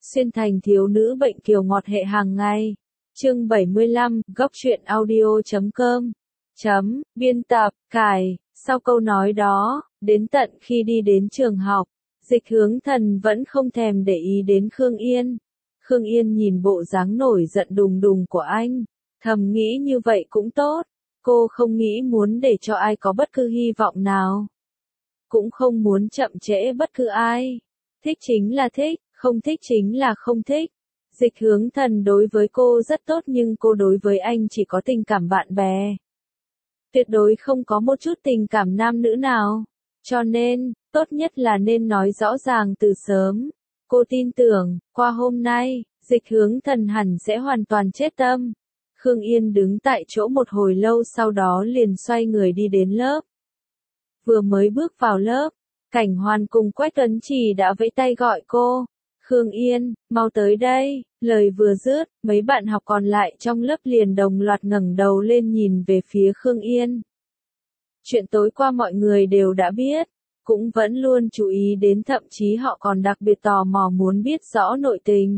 Xuyên thành thiếu nữ bệnh kiều ngọt hệ hàng ngày. Chương 75, góc truyện audio.com. Biên tập, cài. Sau câu nói đó, đến tận khi đi đến trường học, Dịch Hướng Thần vẫn không thèm để ý đến Khương Yên. Khương Yên nhìn bộ dáng nổi giận đùng đùng của anh, thầm nghĩ như vậy cũng tốt. Cô không nghĩ muốn để cho ai có bất cứ hy vọng nào, cũng không muốn chậm trễ bất cứ ai. Thích chính là thích, không thích chính là không thích. Dịch Hướng Thần đối với cô rất tốt nhưng cô đối với anh chỉ có tình cảm bạn bè. Tuyệt đối không có một chút tình cảm nam nữ nào. Cho nên, tốt nhất là nên nói rõ ràng từ sớm. Cô tin tưởng, qua hôm nay, Dịch Hướng Thần hẳn sẽ hoàn toàn chết tâm. Khương Yên đứng tại chỗ một hồi lâu sau đó liền xoay người đi đến lớp. Vừa mới bước vào lớp, Cảnh Hoan cùng Quách Tuấn Trì đã vẫy tay gọi cô. Khương Yên, mau tới đây. Lời vừa dứt, mấy bạn học còn lại trong lớp liền đồng loạt ngẩng đầu lên nhìn về phía Khương Yên. Chuyện tối qua mọi người đều đã biết, cũng vẫn luôn chú ý đến, thậm chí họ còn đặc biệt tò mò muốn biết rõ nội tình.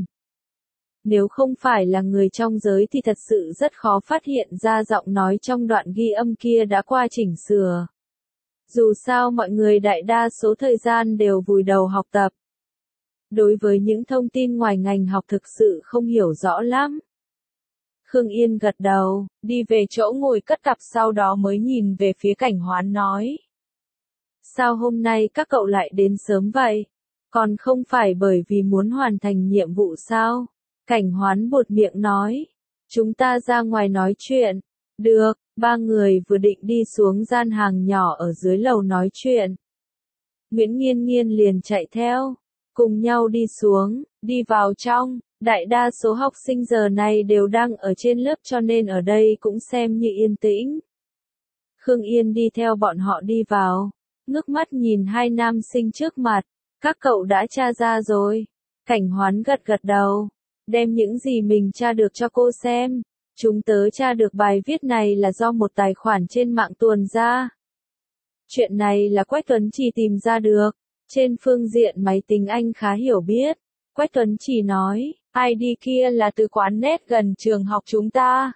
Nếu không phải là người trong giới thì thật sự rất khó phát hiện ra giọng nói trong đoạn ghi âm kia đã qua chỉnh sửa. Dù sao mọi người đại đa số thời gian đều vùi đầu học tập. Đối với những thông tin ngoài ngành học thực sự không hiểu rõ lắm. Khương Yên gật đầu, đi về chỗ ngồi cất cặp sau đó mới nhìn về phía Cảnh Hoán nói. Sao hôm nay các cậu lại đến sớm vậy? Còn không phải bởi vì muốn hoàn thành nhiệm vụ sao? Cảnh Hoán buột miệng nói. Chúng ta ra ngoài nói chuyện. Được, ba người vừa định đi xuống gian hàng nhỏ ở dưới lầu nói chuyện. Nguyễn Nghiên Nghiên liền chạy theo. Cùng nhau đi xuống, đi vào trong. Đại đa số học sinh giờ này đều đang ở trên lớp cho nên ở đây cũng xem như yên tĩnh. Khương Yên đi theo bọn họ đi vào, ngước mắt nhìn hai nam sinh trước mặt. Các cậu đã tra ra rồi. Cảnh Hoán gật gật đầu, đem những gì mình tra được cho cô xem. Chúng tớ tra được bài viết này là do một tài khoản trên mạng tuồn ra. Chuyện này là Quách Tuấn Trì tìm ra được. Trên phương diện máy tính anh khá hiểu biết. Quách Tuấn Trì nói, ID kia là từ quán net gần trường học chúng ta.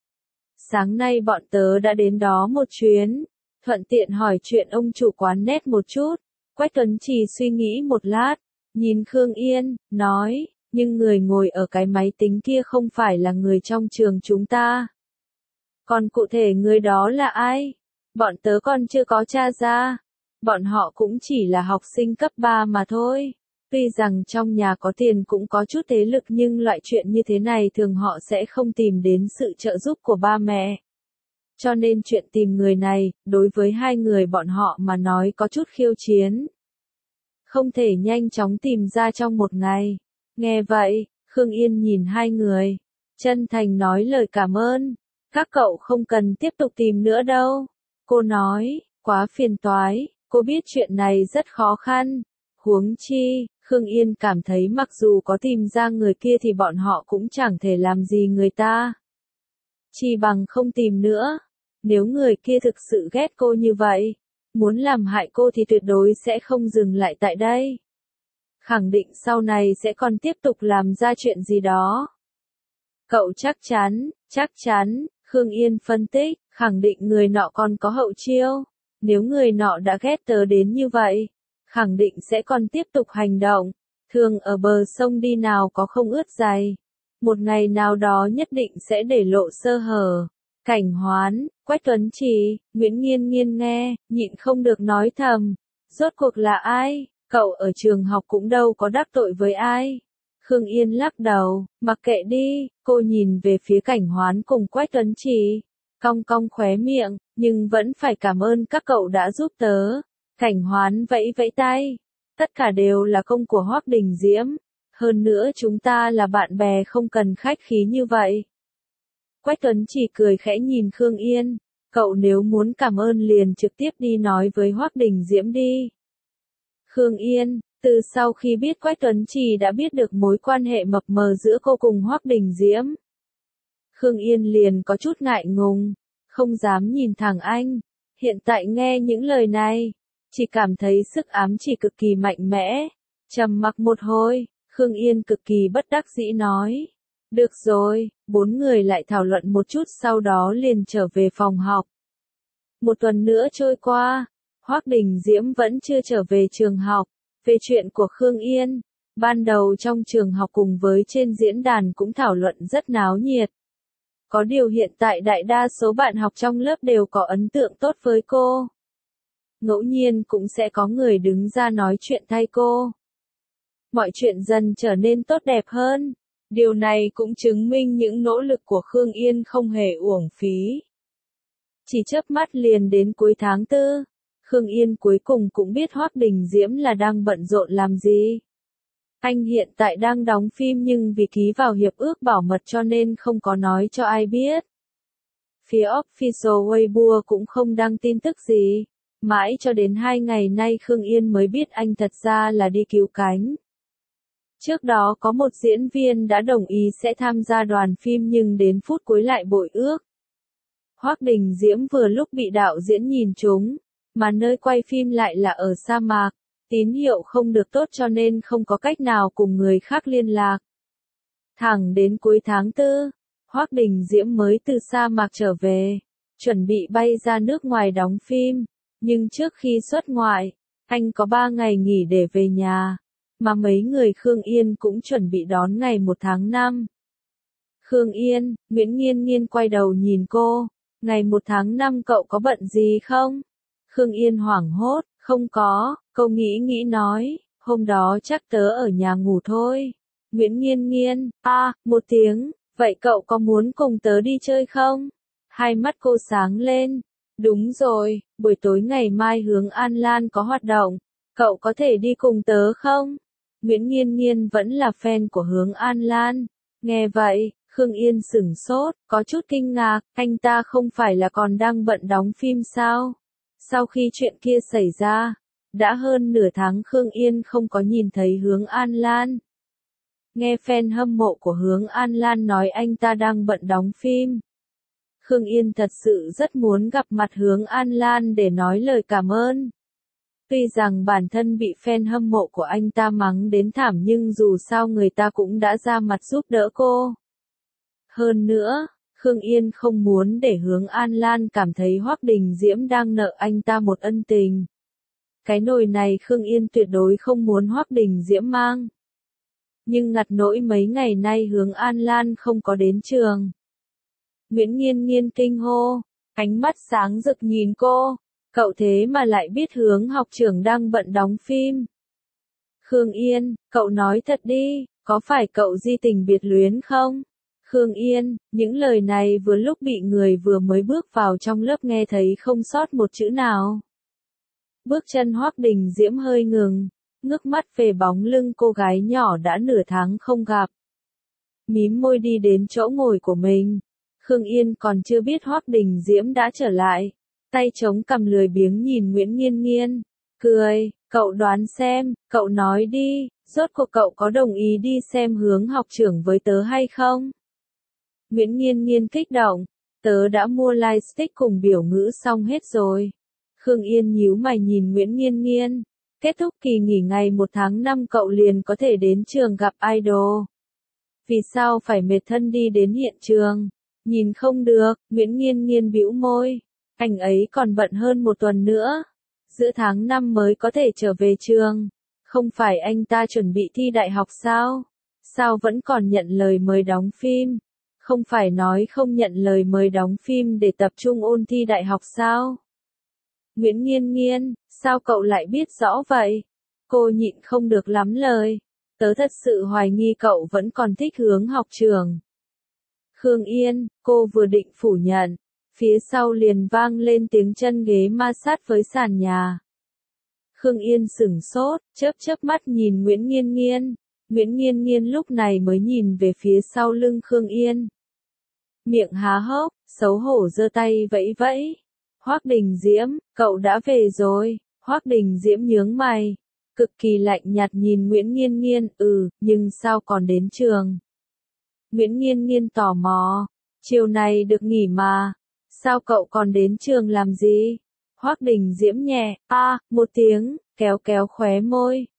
Sáng nay bọn tớ đã đến đó một chuyến, thuận tiện hỏi chuyện ông chủ quán net một chút. Quách Tuấn Trì suy nghĩ một lát, nhìn Khương Yên, nói, nhưng người ngồi ở cái máy tính kia không phải là người trong trường chúng ta. Còn cụ thể người đó là ai? Bọn tớ còn chưa có tra ra. Bọn họ cũng chỉ là học sinh cấp 3 mà thôi. Tuy rằng trong nhà có tiền cũng có chút thế lực nhưng loại chuyện như thế này thường họ sẽ không tìm đến sự trợ giúp của ba mẹ. Cho nên chuyện tìm người này, đối với hai người bọn họ mà nói có chút khiêu chiến. Không thể nhanh chóng tìm ra trong một ngày. Nghe vậy, Khương Yên nhìn hai người, chân thành nói lời cảm ơn. Các cậu không cần tiếp tục tìm nữa đâu. Cô nói, quá phiền toái, cô biết chuyện này rất khó khăn. Huống chi, Khương Yên cảm thấy mặc dù có tìm ra người kia thì bọn họ cũng chẳng thể làm gì người ta. Chỉ bằng không tìm nữa. Nếu người kia thực sự ghét cô như vậy, muốn làm hại cô thì tuyệt đối sẽ không dừng lại tại đây. Khẳng định sau này sẽ còn tiếp tục làm ra chuyện gì đó. Cậu chắc chắn, Khương Yên phân tích, khẳng định người nọ còn có hậu chiêu. Nếu người nọ đã ghét tớ đến như vậy, khẳng định sẽ còn tiếp tục hành động. Thường ở bờ sông đi nào có không ướt giày. Một ngày nào đó nhất định sẽ để lộ sơ hở. Cảnh Hoán, Quách Tuấn Trì, Nguyễn Nghiên Nghiên nghe, nhịn không được nói thầm. Rốt cuộc là ai? Cậu ở trường học cũng đâu có đắc tội với ai. Khương Yên lắc đầu, mặc kệ đi. Cô nhìn về phía Cảnh Hoán cùng Quách Tuấn Trì, cong cong khóe miệng, nhưng vẫn phải cảm ơn các cậu đã giúp tớ. Cảnh Hoán vẫy vẫy tay. Tất cả đều là công của Hoắc Đình Diễm. Hơn nữa chúng ta là bạn bè không cần khách khí như vậy. Quách Tuấn chỉ cười khẽ nhìn Khương Yên. Cậu nếu muốn cảm ơn liền trực tiếp đi nói với Hoắc Đình Diễm đi. Khương Yên, từ sau khi biết Quách Tuấn Trì đã biết được mối quan hệ mập mờ giữa cô cùng Hoắc Đình Diễm. Khương Yên liền có chút ngại ngùng, không dám nhìn thẳng anh. Hiện tại nghe những lời này, chỉ cảm thấy sức ám chỉ cực kỳ mạnh mẽ. Trầm mặc một hồi, Khương Yên cực kỳ bất đắc dĩ nói. Được rồi, bốn người lại thảo luận một chút sau đó liền trở về phòng học. Một tuần nữa trôi qua, Hoắc Đình Diễm vẫn chưa trở về trường học. Về chuyện của Khương Yên, ban đầu trong trường học cùng với trên diễn đàn cũng thảo luận rất náo nhiệt. Có điều hiện tại đại đa số bạn học trong lớp đều có ấn tượng tốt với cô. Ngẫu nhiên cũng sẽ có người đứng ra nói chuyện thay cô. Mọi chuyện dần trở nên tốt đẹp hơn. Điều này cũng chứng minh những nỗ lực của Khương Yên không hề uổng phí. Chỉ chớp mắt liền đến cuối tháng 4, Khương Yên cuối cùng cũng biết Hoắc Đình Diễm là đang bận rộn làm gì. Anh hiện tại đang đóng phim nhưng vì ký vào hiệp ước bảo mật cho nên không có nói cho ai biết. Phía official Weibo cũng không đăng tin tức gì. Mãi cho đến 2 ngày nay Khương Yên mới biết anh thật ra là đi cứu cánh. Trước đó có một diễn viên đã đồng ý sẽ tham gia đoàn phim nhưng đến phút cuối lại bội ước. Hoắc Đình Diễm vừa lúc bị đạo diễn nhìn trúng, mà nơi quay phim lại là ở sa mạc, tín hiệu không được tốt cho nên không có cách nào cùng người khác liên lạc. Thẳng đến cuối tháng 4, Hoắc Đình Diễm mới từ sa mạc trở về, chuẩn bị bay ra nước ngoài đóng phim, nhưng trước khi xuất ngoại, anh có 3 ngày nghỉ để về nhà, mà mấy người Khương Yên cũng chuẩn bị đón ngày 1 tháng 5. Khương Yên, Nguyễn Nghiên Nghiên quay đầu nhìn cô, ngày 1 tháng 5 cậu có bận gì không? Khương Yên hoảng hốt, không có, cô nghĩ nói, hôm đó chắc tớ ở nhà ngủ thôi. Nguyễn Nghiên Nghiên, một tiếng, vậy cậu có muốn cùng tớ đi chơi không? Hai mắt cô sáng lên, đúng rồi, buổi tối ngày mai Hướng An Lan có hoạt động, cậu có thể đi cùng tớ không? Nguyễn Nghiên Nghiên vẫn là fan của Hướng An Lan, nghe vậy, Khương Yên sửng sốt, có chút kinh ngạc, anh ta không phải là còn đang bận đóng phim sao? Sau khi chuyện kia xảy ra, đã hơn nửa tháng Khương Yên không có nhìn thấy Hướng An Lan. Nghe fan hâm mộ của Hướng An Lan nói anh ta đang bận đóng phim. Khương Yên thật sự rất muốn gặp mặt Hướng An Lan để nói lời cảm ơn. Tuy rằng bản thân bị fan hâm mộ của anh ta mắng đến thảm nhưng dù sao người ta cũng đã ra mặt giúp đỡ cô. Hơn nữa, Khương Yên không muốn để Hướng An Lan cảm thấy Hoắc Đình Diễm đang nợ anh ta một ân tình. Cái nồi này Khương Yên tuyệt đối không muốn Hoắc Đình Diễm mang. Nhưng ngặt nỗi mấy ngày nay Hướng An Lan không có đến trường. Nguyễn Nghiên Nghiên kinh hô, ánh mắt sáng rực nhìn cô, cậu thế mà lại biết Hướng học trưởng đang bận đóng phim. Khương Yên, cậu nói thật đi, có phải cậu di tình biệt luyến không? Khương Yên, những lời này vừa lúc bị người vừa mới bước vào trong lớp nghe thấy không sót một chữ nào. Bước chân Hoắc Đình Diễm hơi ngừng, ngước mắt về bóng lưng cô gái nhỏ đã nửa tháng không gặp. Mím môi đi đến chỗ ngồi của mình. Khương Yên còn chưa biết Hoắc Đình Diễm đã trở lại. Tay chống cằm lười biếng nhìn Nguyễn Nghiên Nghiên. Cười, cậu đoán xem, cậu nói đi, rốt cuộc cậu có đồng ý đi xem Hướng học trưởng với tớ hay không? Nguyễn Nghiên Nghiên kích động, tớ đã mua lightstick cùng biểu ngữ xong hết rồi. Khương Yên nhíu mày nhìn Nguyễn Nghiên Nghiên. Kết thúc kỳ nghỉ ngày 1 tháng 5 cậu liền có thể đến trường gặp idol. Vì sao phải mệt thân đi đến hiện trường? Nhìn không được, Nguyễn Nghiên Nghiên bĩu môi. Anh ấy còn bận hơn 1 tuần nữa. Giữa tháng 5 mới có thể trở về trường. Không phải anh ta chuẩn bị thi đại học sao? Sao vẫn còn nhận lời mời đóng phim? Không phải nói không nhận lời mời đóng phim để tập trung ôn thi đại học sao? Nguyễn Nghiên Nghiên, sao cậu lại biết rõ vậy? Cô nhịn không được lắm lời. Tớ thật sự hoài nghi cậu vẫn còn thích Hướng học trưởng. Khương Yên, cô vừa định phủ nhận. Phía sau liền vang lên tiếng chân ghế ma sát với sàn nhà. Khương Yên sửng sốt, chớp mắt nhìn Nguyễn Nghiên Nghiên. Nguyễn Nghiên Nghiên lúc này mới nhìn về phía sau lưng Khương Yên. Miệng há hốc, xấu hổ giơ tay vẫy vẫy. Hoắc Đình Diễm, cậu đã về rồi. Hoắc Đình Diễm nhướng mày, cực kỳ lạnh nhạt nhìn Nguyễn Nghiên Nghiên, nhưng sao còn đến trường? Nguyễn Nghiên Nghiên tò mò, chiều này được nghỉ mà, sao cậu còn đến trường làm gì? Hoắc Đình Diễm nhẹ, một tiếng, kéo khóe môi,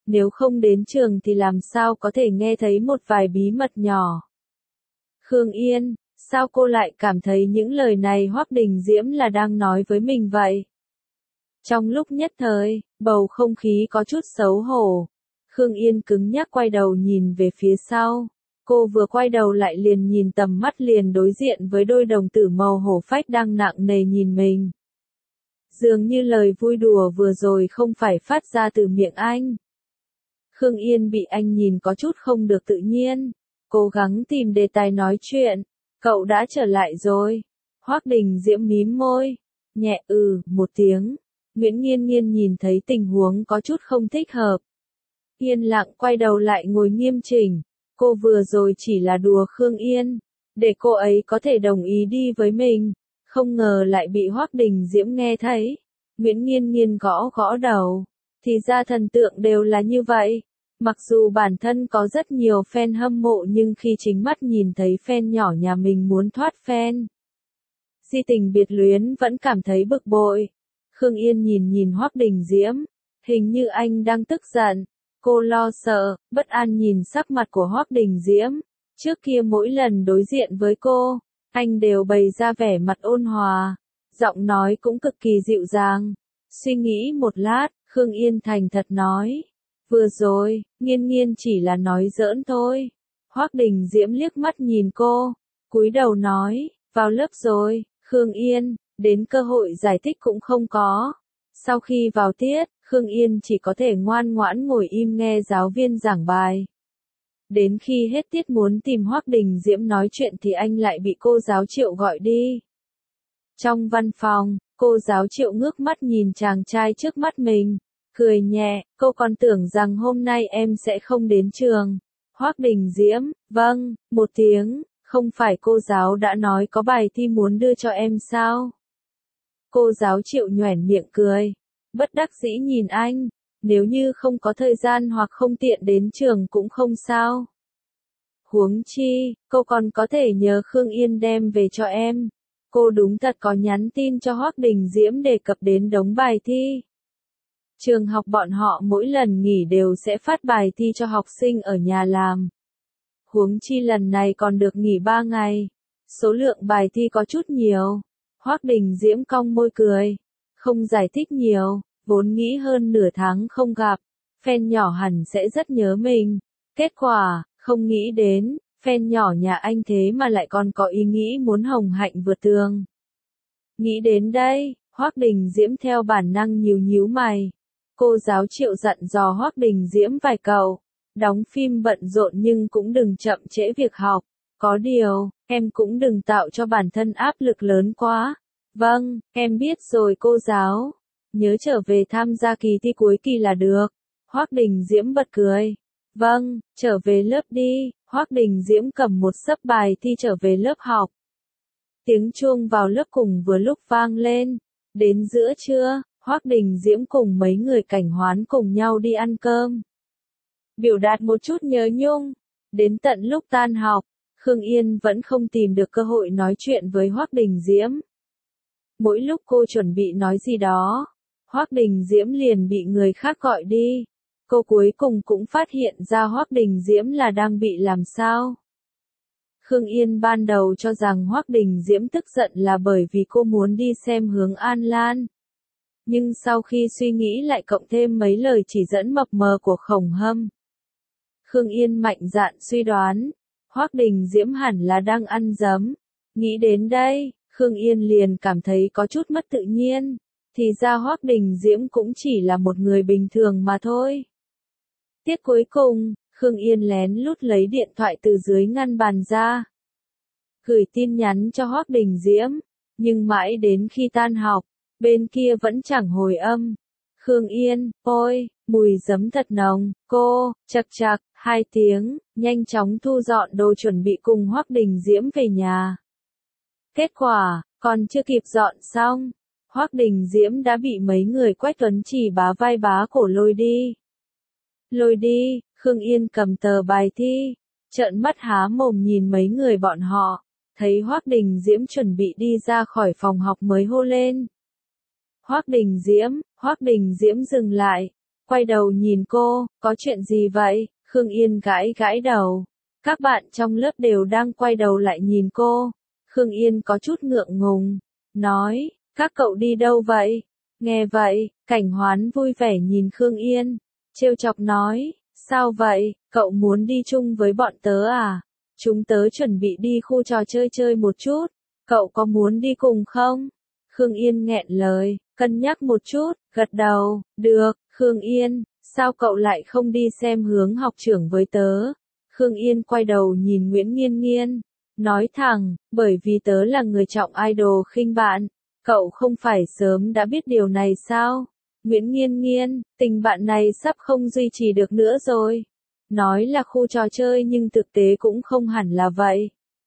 nếu không đến trường thì làm sao có thể nghe thấy một vài bí mật nhỏ. Khương Yên, sao cô lại cảm thấy những lời này Hoắc Đình Diễm là đang nói với mình vậy? Trong lúc nhất thời, bầu không khí có chút xấu hổ. Khương Yên cứng nhắc quay đầu nhìn về phía sau. Cô vừa quay đầu lại liền nhìn tầm mắt liền đối diện với đôi đồng tử màu hổ phách đang nặng nề nhìn mình. Dường như lời vui đùa vừa rồi không phải phát ra từ miệng anh. Khương Yên bị anh nhìn có chút không được tự nhiên. Cố gắng tìm đề tài nói chuyện. Cậu đã trở lại rồi. Hoắc Đình Diễm mím môi. Nhẹ một tiếng. Nguyễn Nghiên Nghiên nhìn thấy tình huống có chút không thích hợp. Yên lặng quay đầu lại ngồi nghiêm chỉnh. Cô vừa rồi chỉ là đùa Khương Yên. Để cô ấy có thể đồng ý đi với mình. Không ngờ lại bị Hoắc Đình Diễm nghe thấy. Nguyễn Nghiên Nghiên gõ gõ đầu. Thì ra thần tượng đều là như vậy. Mặc dù bản thân có rất nhiều fan hâm mộ nhưng khi chính mắt nhìn thấy fan nhỏ nhà mình muốn thoát fan. Di tình biệt luyến vẫn cảm thấy bực bội. Khương Yên nhìn Hoắc Đình Diễm. Hình như anh đang tức giận. Cô lo sợ, bất an nhìn sắc mặt của Hoắc Đình Diễm. Trước kia mỗi lần đối diện với cô, anh đều bày ra vẻ mặt ôn hòa. Giọng nói cũng cực kỳ dịu dàng. Suy nghĩ một lát, Khương Yên thành thật nói. Vừa rồi, Nghiên Nghiên chỉ là nói giỡn thôi. Hoắc Đình Diễm liếc mắt nhìn cô, cúi đầu nói, vào lớp rồi, Khương Yên, đến cơ hội giải thích cũng không có. Sau khi vào tiết, Khương Yên chỉ có thể ngoan ngoãn ngồi im nghe giáo viên giảng bài. Đến khi hết tiết muốn tìm Hoắc Đình Diễm nói chuyện thì anh lại bị cô giáo Triệu gọi đi. Trong văn phòng, cô giáo Triệu ngước mắt nhìn chàng trai trước mắt mình. Cười nhẹ, cô còn tưởng rằng hôm nay em sẽ không đến trường. Hoắc Đình Diễm, vâng, một tiếng, không phải cô giáo đã nói có bài thi muốn đưa cho em sao? Cô giáo Triệu nhoẻn miệng cười, bất đắc dĩ nhìn anh, nếu như không có thời gian hoặc không tiện đến trường cũng không sao. Huống chi, cô còn có thể nhờ Khương Yên đem về cho em. Cô đúng thật có nhắn tin cho Hoắc Đình Diễm đề cập đến đống bài thi. Trường học bọn họ mỗi lần nghỉ đều sẽ phát bài thi cho học sinh ở nhà làm. Huống chi lần này còn được nghỉ 3 ngày. Số lượng bài thi có chút nhiều. Hoắc Đình Diễm cong môi cười. Không giải thích nhiều, vốn nghĩ hơn nửa tháng không gặp. Fan nhỏ hẳn sẽ rất nhớ mình. Kết quả, không nghĩ đến, fan nhỏ nhà anh thế mà lại còn có ý nghĩ muốn hồng hạnh vượt tường. Nghĩ đến đây, Hoắc Đình Diễm theo bản năng nhíu mày. Cô giáo Triệu dặn dò Hoắc Đình Diễm vài câu, đóng phim bận rộn nhưng cũng đừng chậm trễ việc học, có điều, em cũng đừng tạo cho bản thân áp lực lớn quá. Vâng, em biết rồi cô giáo, nhớ trở về tham gia kỳ thi cuối kỳ là được. Hoắc Đình Diễm bật cười. Vâng, trở về lớp đi. Hoắc Đình Diễm cầm một xấp bài thi trở về lớp học. Tiếng chuông vào lớp cùng vừa lúc vang lên. Đến giữa trưa, Hoắc Đình Diễm cùng mấy người cảnh hoán cùng nhau đi ăn cơm. Biểu đạt một chút nhớ nhung. Đến tận lúc tan học, Khương Yên vẫn không tìm được cơ hội nói chuyện với Hoắc Đình Diễm. Mỗi lúc cô chuẩn bị nói gì đó, Hoắc Đình Diễm liền bị người khác gọi đi. Cô cuối cùng cũng phát hiện ra Hoắc Đình Diễm là đang bị làm sao. Khương Yên ban đầu cho rằng Hoắc Đình Diễm tức giận là bởi vì cô muốn đi xem Hướng An Lan. Nhưng sau khi suy nghĩ lại cộng thêm mấy lời chỉ dẫn mập mờ của Khổng Hâm, Khương Yên mạnh dạn suy đoán, Hoắc Đình Diễm hẳn là đang ăn dấm. Nghĩ đến đây, Khương Yên liền cảm thấy có chút mất tự nhiên. Thì ra Hoắc Đình Diễm cũng chỉ là một người bình thường mà thôi. Tiết cuối cùng, Khương Yên lén lút lấy điện thoại từ dưới ngăn bàn ra. Gửi tin nhắn cho Hoắc Đình Diễm, nhưng mãi đến khi tan học, bên kia vẫn chẳng hồi âm. Khương Yên, ôi, mùi giấm thật nồng, cô, chậc chậc, 2 tiếng, nhanh chóng thu dọn đồ chuẩn bị cùng Hoắc Đình Diễm về nhà. Kết quả, còn chưa kịp dọn xong, Hoắc Đình Diễm đã bị mấy người Quách Tuấn Chỉ bá vai bá cổ lôi đi. Lôi đi, Khương Yên cầm tờ bài thi, trợn mắt há mồm nhìn mấy người bọn họ, thấy Hoắc Đình Diễm chuẩn bị đi ra khỏi phòng học mới hô lên. Hoắc Đình Diễm dừng lại, quay đầu nhìn cô, có chuyện gì vậy? Khương Yên gãi gãi đầu. Các bạn trong lớp đều đang quay đầu lại nhìn cô. Khương Yên có chút ngượng ngùng, nói, các cậu đi đâu vậy? Nghe vậy, Cảnh Hoán vui vẻ nhìn Khương Yên, trêu chọc nói, sao vậy, cậu muốn đi chung với bọn tớ à? Chúng tớ chuẩn bị đi khu trò chơi chơi một chút, cậu có muốn đi cùng không? Khương Yên nghẹn lời, cân nhắc một chút, gật đầu, được, Khương Yên, sao cậu lại không đi xem hướng học trưởng với tớ? Khương Yên quay đầu nhìn Nguyễn Nghiên Nghiên, nói thẳng, bởi vì tớ là người trọng idol khinh bạn, cậu không phải sớm đã biết điều này sao? Nguyễn Nghiên Nghiên, tình bạn này sắp không duy trì được nữa rồi. Nói là khu trò chơi nhưng thực tế cũng không hẳn là vậy.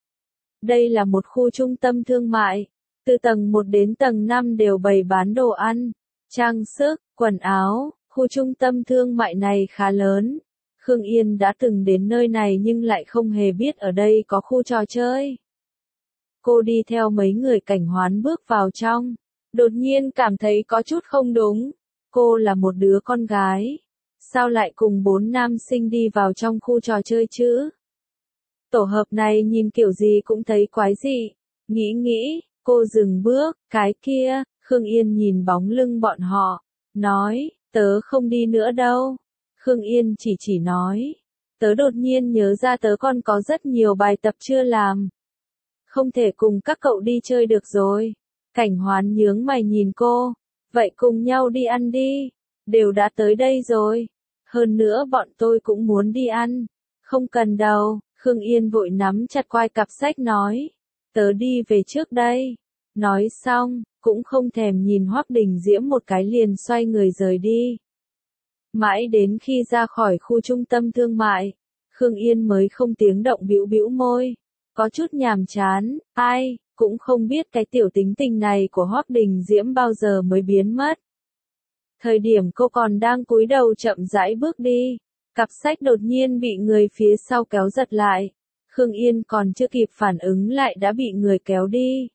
Đây là một khu trung tâm thương mại, từ tầng 1 đến tầng 5 đều bày bán đồ ăn, trang sức, quần áo, khu trung tâm thương mại này khá lớn. Khương Yên đã từng đến nơi này nhưng lại không hề biết ở đây có khu trò chơi. Cô đi theo mấy người Cảnh Hoán bước vào trong, đột nhiên cảm thấy có chút không đúng. Cô là một đứa con gái, sao lại cùng 4 nam sinh đi vào trong khu trò chơi chứ? Tổ hợp này nhìn kiểu gì cũng thấy quái dị. Nghĩ, cô dừng bước, cái kia, Khương Yên nhìn bóng lưng bọn họ, nói, tớ không đi nữa đâu. Khương Yên chỉ nói, tớ đột nhiên nhớ ra tớ còn có rất nhiều bài tập chưa làm. Không thể cùng các cậu đi chơi được rồi. Cảnh Hoán nhướng mày nhìn cô, vậy cùng nhau đi ăn đi, đều đã tới đây rồi. Hơn nữa bọn tôi cũng muốn đi ăn. Không cần đâu, Khương Yên vội nắm chặt quai cặp sách nói, tớ đi về trước đây. Nói xong, cũng không thèm nhìn Hoắc Đình Diễm một cái liền xoay người rời đi. Mãi đến khi ra khỏi khu trung tâm thương mại, Khương Yên mới không tiếng động bĩu bĩu môi, có chút nhàm chán, ai cũng không biết cái tiểu tính tình này của Hoắc Đình Diễm bao giờ mới biến mất. Thời điểm cô còn đang cúi đầu chậm rãi bước đi, cặp sách đột nhiên bị người phía sau kéo giật lại. Khương Yên còn chưa kịp phản ứng lại đã bị người kéo đi.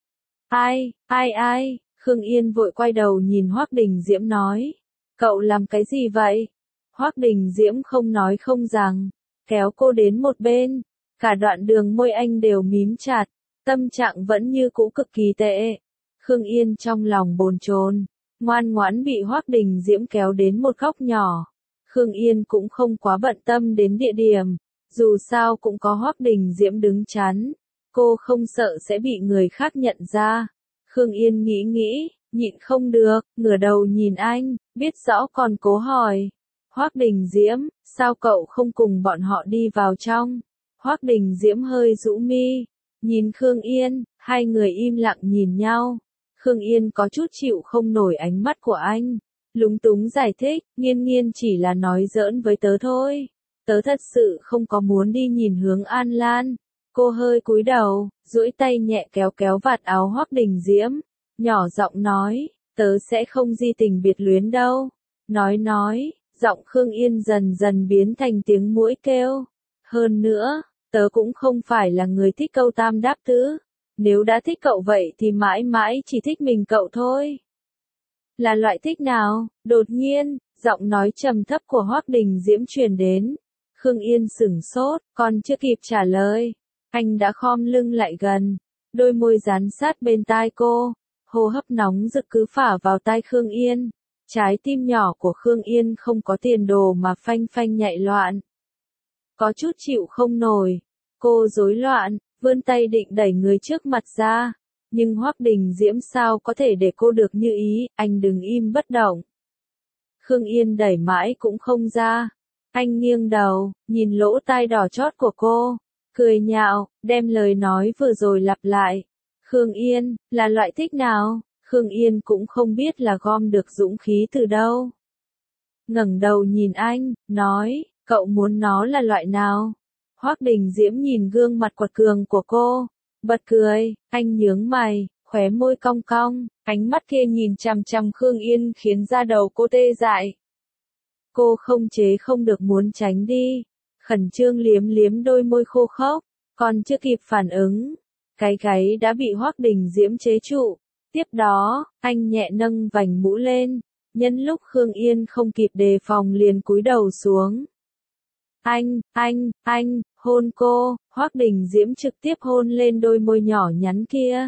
Ai, Khương Yên vội quay đầu nhìn Hoắc Đình Diễm nói, cậu làm cái gì vậy? Hoắc Đình Diễm không nói không rằng, kéo cô đến một bên, cả đoạn đường môi anh đều mím chặt, tâm trạng vẫn như cũ cực kỳ tệ. Khương Yên trong lòng bồn chồn, ngoan ngoãn bị Hoắc Đình Diễm kéo đến một góc nhỏ. Khương Yên cũng không quá bận tâm đến địa điểm, dù sao cũng có Hoắc Đình Diễm đứng chắn, cô không sợ sẽ bị người khác nhận ra. Khương Yên nghĩ, nhịn không được, ngửa đầu nhìn anh, biết rõ còn cố hỏi. Hoắc Đình Diễm, sao cậu không cùng bọn họ đi vào trong? Hoắc Đình Diễm hơi rũ mi, nhìn Khương Yên, hai người im lặng nhìn nhau. Khương Yên có chút chịu không nổi ánh mắt của anh, lúng túng giải thích, Nghiên chỉ là nói giỡn với tớ thôi. Tớ thật sự không có muốn đi nhìn hướng An Lan. Cô hơi cúi đầu, duỗi tay nhẹ kéo kéo vạt áo Hoắc Đình Diễm, nhỏ giọng nói, tớ sẽ không di tình biệt luyến đâu. Nói, giọng Khương Yên dần dần biến thành tiếng muỗi kêu. Hơn nữa, tớ cũng không phải là người thích câu tam đáp tứ. Nếu đã thích cậu vậy thì mãi mãi chỉ thích mình cậu thôi. Là loại thích nào? Đột nhiên, giọng nói trầm thấp của Hoắc Đình Diễm truyền đến. Khương Yên sửng sốt, còn chưa kịp trả lời. Anh đã khom lưng lại gần, đôi môi dán sát bên tai cô, hô hấp nóng rực cứ phả vào tai Khương Yên. Trái tim nhỏ của Khương Yên không có tiền đồ mà phanh phanh nhảy loạn. Có chút chịu không nổi, cô rối loạn, vươn tay định đẩy người trước mặt ra. Nhưng Hoắc Đình Diễm sao có thể để cô được như ý, anh đừng im bất động. Khương Yên đẩy mãi cũng không ra. Anh nghiêng đầu, nhìn lỗ tai đỏ chót của cô, cười nhạo, đem lời nói vừa rồi lặp lại. Khương Yên, là loại thích nào? Khương Yên cũng không biết là gom được dũng khí từ đâu. Ngẩng đầu nhìn anh, nói, cậu muốn nó là loại nào? Hoắc Đình Diễm nhìn gương mặt quật cường của cô, bật cười, anh nhướng mày, khóe môi cong cong, ánh mắt kia nhìn chằm chằm Khương Yên khiến da đầu cô tê dại. Cô không chế không được muốn tránh đi, khẩn trương liếm liếm đôi môi khô khốc, còn chưa kịp phản ứng, cái gáy đã bị Hoắc Đình Diễm chế trụ. Tiếp đó, anh nhẹ nâng vành mũ lên, Nhân lúc Khương Yên không kịp đề phòng liền cúi đầu xuống. Anh, hôn cô, Hoắc Đình Diễm trực tiếp hôn lên đôi môi nhỏ nhắn kia.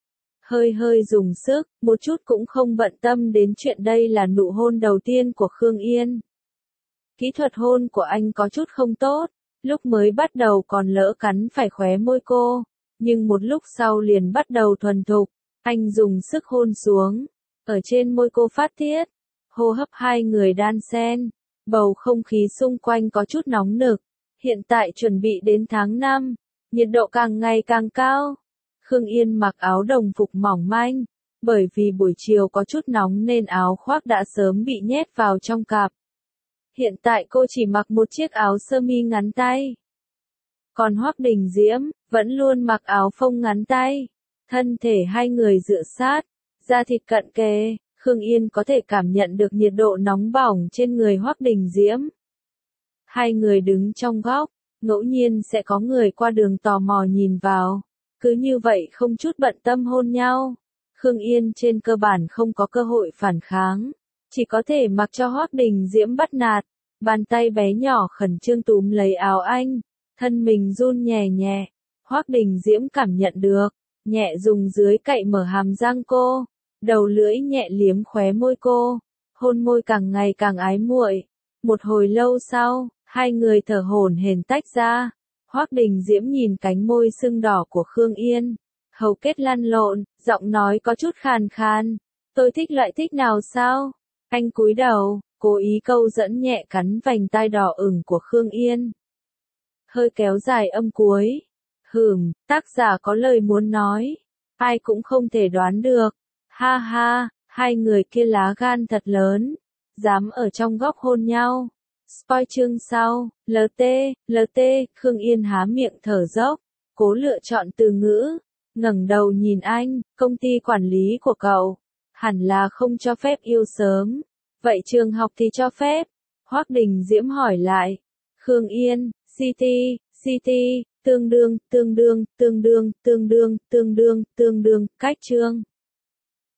Hơi dùng sức, một chút cũng không bận tâm đến chuyện đây là nụ hôn đầu tiên của Khương Yên. Kỹ thuật hôn của anh có chút không tốt, lúc mới bắt đầu còn lỡ cắn phải khóe môi cô, nhưng một lúc sau liền bắt đầu thuần thục, anh dùng sức hôn xuống, ở trên môi cô phát tiết, hô hấp hai người đan xen, bầu không khí xung quanh có chút nóng nực, hiện tại chuẩn bị đến tháng 5, nhiệt độ càng ngày càng cao. Khương Yên mặc áo đồng phục mỏng manh, bởi vì buổi chiều có chút nóng nên áo khoác đã sớm bị nhét vào trong cặp. Hiện tại cô chỉ mặc một chiếc áo sơ mi ngắn tay. Còn Hoắc Đình Diễm, vẫn luôn mặc áo phông ngắn tay. Thân thể hai người dựa sát, da thịt cận kề, Khương Yên có thể cảm nhận được nhiệt độ nóng bỏng trên người Hoắc Đình Diễm. Hai người đứng trong góc, ngẫu nhiên sẽ có người qua đường tò mò nhìn vào. Cứ như vậy không chút bận tâm hôn nhau. Khương Yên trên cơ bản không có cơ hội phản kháng, chỉ có thể mặc cho Hoắc Đình Diễm bắt nạt. Bàn tay bé nhỏ khẩn trương túm lấy áo anh, thân mình run nhẹ nhẹ. Hoắc Đình Diễm cảm nhận được, nhẹ dùng dưới cậy mở hàm răng cô, đầu lưỡi nhẹ liếm khóe môi cô, hôn môi càng ngày càng ái muội. Một hồi lâu sau, hai người thở hổn hển tách ra. Hoắc Đình Diễm nhìn cánh môi sưng đỏ của Khương Yên, hầu kết lăn lộn, giọng nói có chút khàn khàn. Tôi thích loại thích nào sao? Anh cúi đầu, cố ý câu dẫn nhẹ cắn vành tai đỏ ửng của Khương Yên. Hơi kéo dài âm cuối. Tác giả có lời muốn nói. Ai cũng không thể đoán được. Ha ha, hai người kia lá gan thật lớn. Dám ở trong góc hôn nhau. Spoil chương sau, LT, Khương Yên há miệng thở dốc, cố lựa chọn từ ngữ, ngẩng đầu nhìn anh, công ty quản lý của cậu, hẳn là không cho phép yêu sớm, vậy trường học thì cho phép, Hoắc Đình Diễm hỏi lại, Khương Yên, CT, tương đương, cách chương.